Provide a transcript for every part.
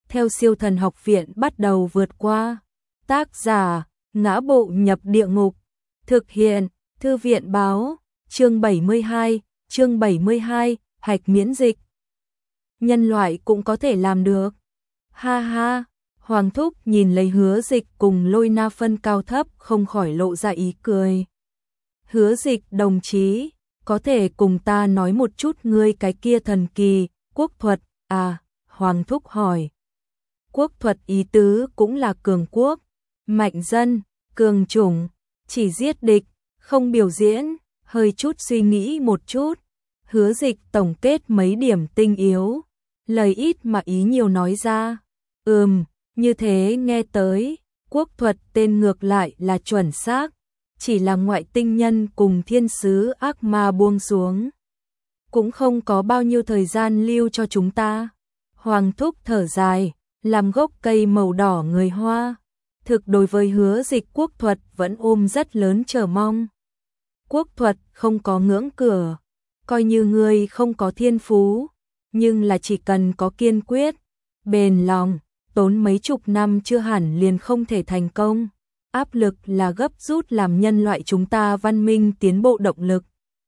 theo Siêu Thần Học Viện bắt đầu vượt qua. Tác giả: Ngã Bộ Nhập Địa Ngục. Thực hiện: Thư viện báo. Chương 72, hạch miễn dịch. Nhân loại cũng có thể làm được. Ha ha, Hoàng Thúc nhìn lấy Hứa Dịch cùng Lôi Na phân cao thấp không khỏi lộ ra ý cười. Hứa Dịch đồng chí, có thể cùng ta nói một chút ngươi cái kia thần kỳ, quốc thuật, à, Hoàng Thúc hỏi. Quốc thuật ý tứ cũng là cường quốc, mạnh dân, cường chủng, chỉ giết địch, không biểu diễn, hơi chút suy nghĩ một chút. Hứa Dịch tổng kết mấy điểm tinh yếu, lời ít mà ý nhiều nói ra. Như thế nghe tới, quốc thuật tên ngược lại là chuẩn xác, chỉ là ngoại tinh nhân cùng thiên sứ ác ma buông xuống. Cũng không có bao nhiêu thời gian lưu cho chúng ta. Hoàng Thúc thở dài, làm gốc cây màu đỏ người Hoa. Thực đối với Hứa Dịch quốc thuật vẫn ôm rất lớn chờ mong. Quốc thuật không có ngưỡng cửa, coi như người không có thiên phú, nhưng là chỉ cần có kiên quyết, bền lòng, tốn mấy chục năm chưa hẳn liền không thể thành công. Áp lực là gấp rút làm nhân loại chúng ta văn minh tiến bộ động lực.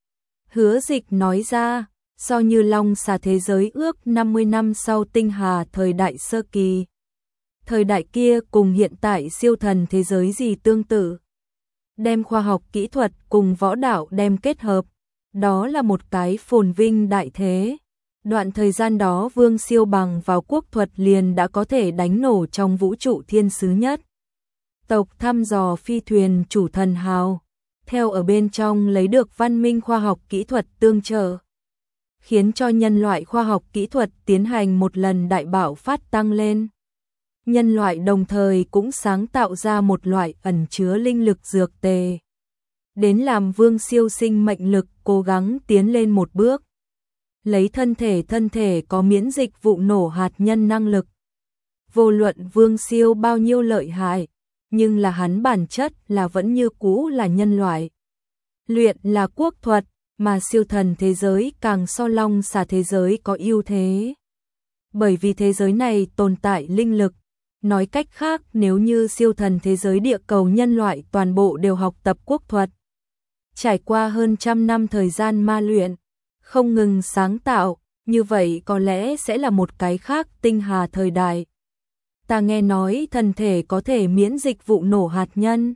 Hứa Dịch nói ra, so như long xà thế giới ước 50 năm sau tinh hà thời đại sơ kỳ. Thời đại kia cùng hiện tại siêu thần thế giới gì tương tự. Đem khoa học kỹ thuật cùng võ đạo đem kết hợp, đó là một cái phồn vinh đại thế. Đoạn thời gian đó Vương Siêu bằng vào quốc thuật liền đã có thể đánh nổ trong vũ trụ thiên sứ nhất tộc thăm dò phi thuyền chủ thần hào, theo ở bên trong lấy được văn minh khoa học kỹ thuật tương trợ, khiến cho nhân loại khoa học kỹ thuật tiến hành một lần đại bạo phát tăng lên. Nhân loại đồng thời cũng sáng tạo ra một loại ẩn chứa linh lực dược tề, đến làm Vương Siêu sinh mệnh lực cố gắng tiến lên một bước. Lấy thân thể có miễn dịch vụ nổ hạt nhân năng lực. Vô luận Vương Siêu bao nhiêu lợi hại, nhưng là hắn bản chất là vẫn như cũ là nhân loại. Luyện là quốc thuật, mà siêu thần thế giới càng so long xà thế giới có ưu thế. Bởi vì thế giới này tồn tại linh lực. Nói cách khác, nếu như siêu thần thế giới địa cầu nhân loại toàn bộ đều học tập quốc thuật, trải qua hơn trăm năm thời gian ma luyện, không ngừng sáng tạo, như vậy có lẽ sẽ là một cái khác tinh hà thời đại. Ta nghe nói thần thể có thể miễn dịch vụ nổ hạt nhân.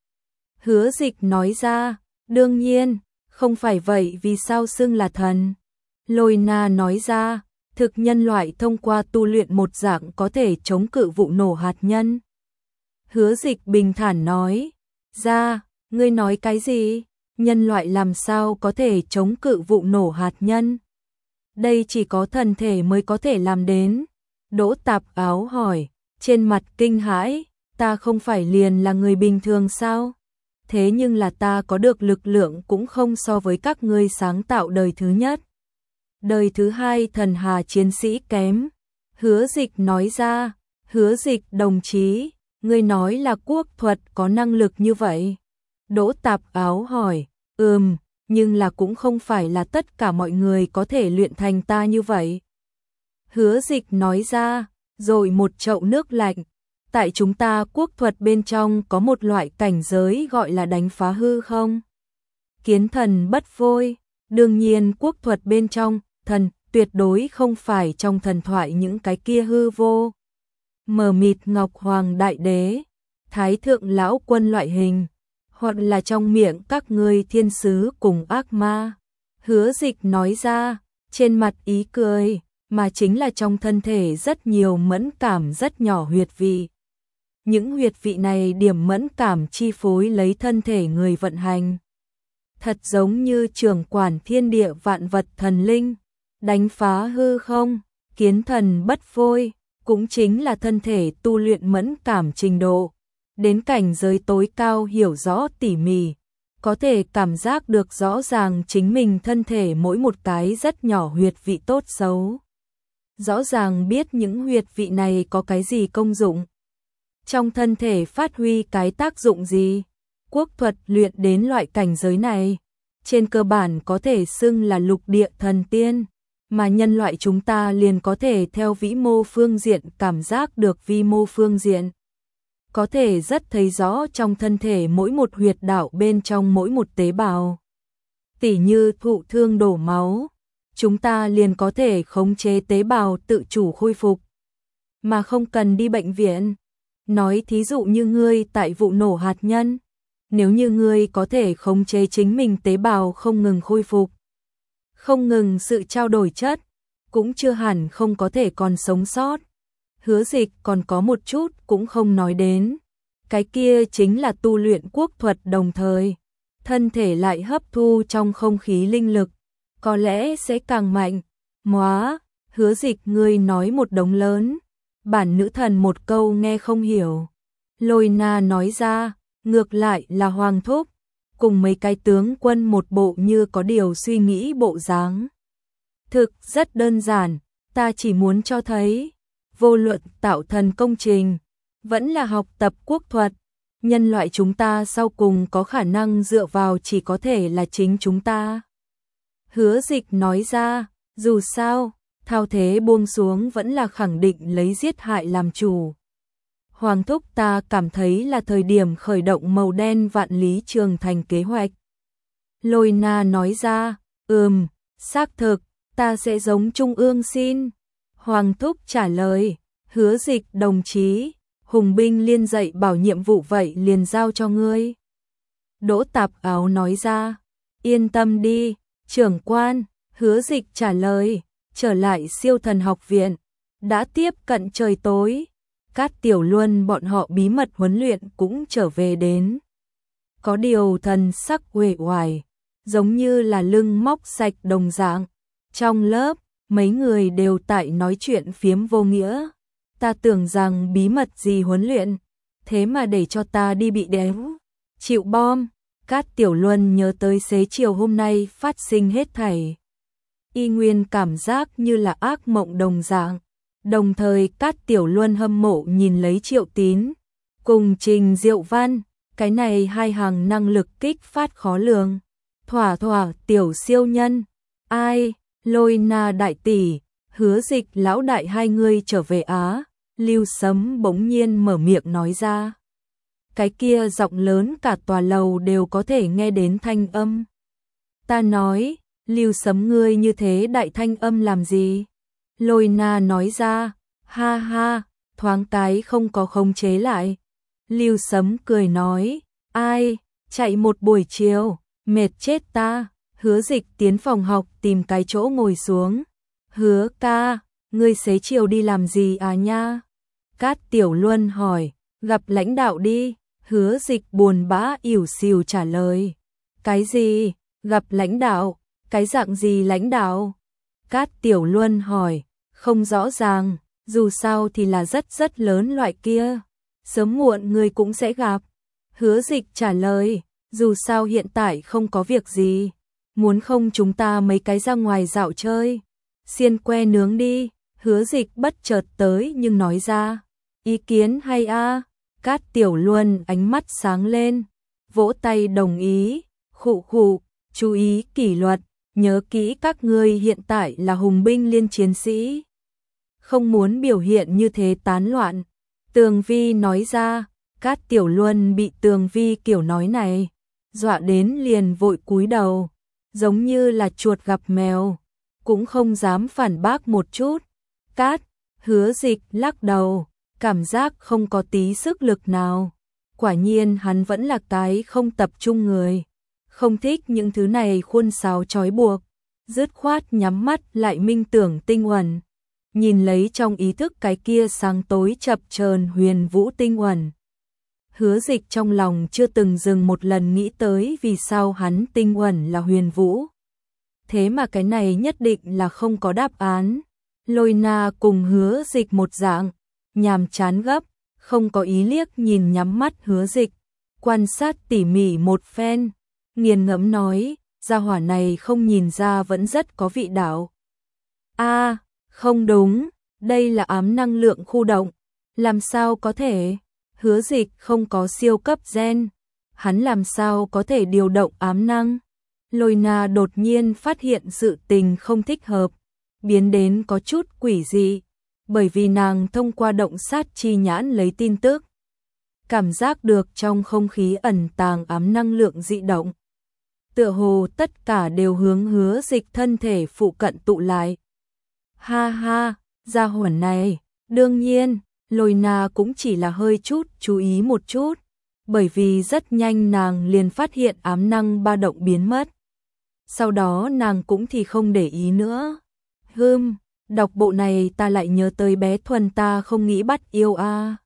Hứa Dịch nói ra, đương nhiên, không phải vậy vì sao xưng là thần. Lôi Na nói ra, thực nhân loại thông qua tu luyện một dạng có thể chống cự vụ nổ hạt nhân. Hứa Dịch bình thản nói, ra, ngươi nói cái gì? Nhân loại làm sao có thể chống cự vụ nổ hạt nhân? Đây chỉ có thần thể mới có thể làm đến. Đỗ Tạp Áo hỏi, trên mặt kinh hãi, ta không phải liền là người bình thường sao? Thế nhưng là ta có được lực lượng cũng không so với các ngươi sáng tạo đời thứ nhất. Đời thứ hai thần hà chiến sĩ kém. Hứa Dịch nói ra, Hứa Dịch đồng chí, ngươi nói là quốc thuật có năng lực như vậy. Đỗ Tạp Áo hỏi, nhưng là cũng không phải là tất cả mọi người có thể luyện thành ta như vậy. Hứa Dịch nói ra, rồi một chậu nước lạnh. Tại chúng ta quốc thuật bên trong có một loại cảnh giới gọi là đánh phá hư không? Kiến thần bất vôi. Đương nhiên quốc thuật bên trong, thần tuyệt đối không phải trong thần thoại những cái kia hư vô. Mờ mịt Ngọc Hoàng Đại Đế, Thái Thượng Lão Quân loại hình, hoặc là trong miệng các ngươi thiên sứ cùng ác ma. Hứa Dịch nói ra, trên mặt ý cười, mà chính là trong thân thể rất nhiều mẫn cảm rất nhỏ huyệt vị. Những huyệt vị này điểm mẫn cảm chi phối lấy thân thể người vận hành. Thật giống như trưởng quản thiên địa vạn vật thần linh, đánh phá hư không, kiến thần bất vôi, cũng chính là thân thể tu luyện mẫn cảm trình độ. Đến cảnh giới tối cao hiểu rõ tỉ mỉ, có thể cảm giác được rõ ràng chính mình thân thể mỗi một cái rất nhỏ huyệt vị tốt xấu. Rõ ràng biết những huyệt vị này có cái gì công dụng. Trong thân thể phát huy cái tác dụng gì. Quốc thuật luyện đến loại cảnh giới này, trên cơ bản có thể xưng là lục địa thần tiên. mà nhân loại chúng ta liền có thể theo vĩ mô phương diện cảm giác được vi mô phương diện. Có thể rất thấy rõ trong thân thể mỗi một huyệt đạo bên trong mỗi một tế bào. Tỉ như thụ thương đổ máu, chúng ta liền có thể khống chế tế bào tự chủ khôi phục, mà không cần đi bệnh viện. Nói thí dụ như ngươi tại vụ nổ hạt nhân, nếu như ngươi có thể khống chế chính mình tế bào không ngừng khôi phục, không ngừng sự trao đổi chất, cũng chưa hẳn không có thể còn sống sót. Hứa Dịch còn có một chút cũng không nói đến, cái kia chính là tu luyện quốc thuật đồng thời, thân thể lại hấp thu trong không khí linh lực, có lẽ sẽ càng mạnh. Móa, Hứa Dịch ngươi nói một đống lớn, bản nữ thần một câu nghe không hiểu. Lôi Na nói ra, ngược lại là Hoàng Thúc, cùng mấy cái tướng quân một bộ như có điều suy nghĩ bộ dáng. Thực rất đơn giản, ta chỉ muốn cho thấy, vô luận tạo thần công trình, vẫn là học tập quốc thuật, nhân loại chúng ta sau cùng có khả năng dựa vào chỉ có thể là chính chúng ta. Hứa Dịch nói ra, dù sao, thao thế buông xuống vẫn là khẳng định lấy giết hại làm chủ. Hoàng Thúc ta cảm thấy là thời điểm khởi động màu đen vạn lý trường thành kế hoạch. Lôi Na nói ra, xác thực, ta sẽ giống Trung ương xin. Hoàng Thúc trả lời, Hứa Dịch đồng chí, Hùng binh liên dạy bảo nhiệm vụ vậy liền giao cho ngươi. Đỗ Tạp Áo nói ra, yên tâm đi, trưởng quan. Hứa Dịch trả lời, trở lại siêu thần học viện, đã tiếp cận trời tối. Cát Tiểu Luân bọn họ bí mật huấn luyện cũng trở về đến. Có điều thần sắc uể oải, giống như là lưng móc sạch đồng dạng. Trong lớp, mấy người đều tại nói chuyện phiếm vô nghĩa. Ta tưởng rằng bí mật gì huấn luyện, thế mà để cho ta đi bị đéo chịu bom. Cát Tiểu Luân nhớ tới xế chiều hôm nay phát sinh hết thảy. Y nguyên cảm giác như là ác mộng đồng dạng. Đồng thời Cát Tiểu Luân hâm mộ nhìn lấy Triệu Tín cùng Trình Diệu Văn, cái này hai hàng năng lực kích phát khó lường. Thỏa tiểu siêu nhân. Ai, Lôi Na đại tỷ, Hứa Dịch lão đại hai người trở về Á. Lưu Sấm bỗng nhiên mở miệng nói ra. Cái kia giọng lớn cả tòa lầu đều có thể nghe đến thanh âm. Ta nói, Lưu Sấm ngươi như thế đại thanh âm làm gì? Lôi Na nói ra, ha ha, thoáng cái không có khống chế lại. Lưu Sấm cười nói, ai, chạy một buổi chiều, mệt chết ta. Hứa Dịch tiến phòng học tìm cái chỗ ngồi xuống. Hứa ca, ngươi xế chiều đi làm gì à nha? Cát Tiểu Luân hỏi, gặp lãnh đạo đi. Hứa Dịch buồn bã ỉu xìu trả lời. Cái gì? Gặp lãnh đạo? Cái dạng gì lãnh đạo? Cát Tiểu Luân hỏi, không rõ ràng, dù sao thì là rất lớn loại kia. Sớm muộn người cũng sẽ gặp. Hứa Dịch trả lời, dù sao hiện tại không có việc gì. Muốn không chúng ta mấy cái ra ngoài dạo chơi. Xiên que nướng đi. Hứa Dịch bất chợt tới nhưng nói ra, ý kiến hay a? Cát Tiểu Luân ánh mắt sáng lên, vỗ tay đồng ý, khụ, chú ý kỷ luật, nhớ kỹ các ngươi hiện tại là hùng binh liên chiến sĩ. Không muốn biểu hiện như thế tán loạn. Tường Vi nói ra, Cát Tiểu Luân bị Tường Vi kiểu nói này, dọa đến liền vội cúi đầu, giống như là chuột gặp mèo, cũng không dám phản bác một chút. Cát, Hứa Dịch lắc đầu, cảm giác không có tí sức lực nào. Quả nhiên hắn vẫn là cái không tập trung người, không thích những thứ này khuôn sáo trói buộc, dứt khoát nhắm mắt lại minh tưởng tinh uẩn, nhìn lấy trong ý thức cái kia sáng tối chập chờn huyền vũ tinh uẩn. Hứa Dịch trong lòng chưa từng dừng một lần nghĩ tới vì sao hắn tinh uẩn là huyền vũ. Thế mà cái này nhất định là không có đáp án. Lôi Na cùng Hứa Dịch một dạng, nhàm chán gấp, không có ý liếc nhìn nhắm mắt Hứa Dịch, quan sát tỉ mỉ một phen, nghiền ngẫm nói, gia hỏa này không nhìn ra vẫn rất có vị đạo. A, không đúng, đây là ám năng lượng khu động, làm sao có thể? Hứa Dịch không có siêu cấp gen, hắn làm sao có thể điều động ám năng? Lôi Na đột nhiên phát hiện sự tình không thích hợp, biến đến có chút quỷ dị, bởi vì nàng thông qua động sát chi nhãn lấy tin tức, cảm giác được trong không khí ẩn tàng ám năng lượng dị động. Tựa hồ tất cả đều hướng Hứa Dịch thân thể phụ cận tụ lại. Ha ha, gia hỏa này, đương nhiên, Lôi Na cũng chỉ là hơi chút chú ý một chút, bởi vì rất nhanh nàng liền phát hiện ám năng ba động biến mất. Sau đó nàng cũng thì không để ý nữa. Đọc bộ này ta lại nhớ tới bé Thuần ta không nghĩ bắt yêu a.